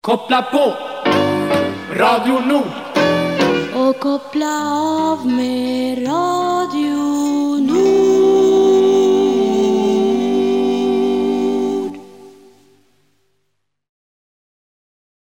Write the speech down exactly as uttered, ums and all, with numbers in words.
Koppla på Radio Nord och koppla av med radio.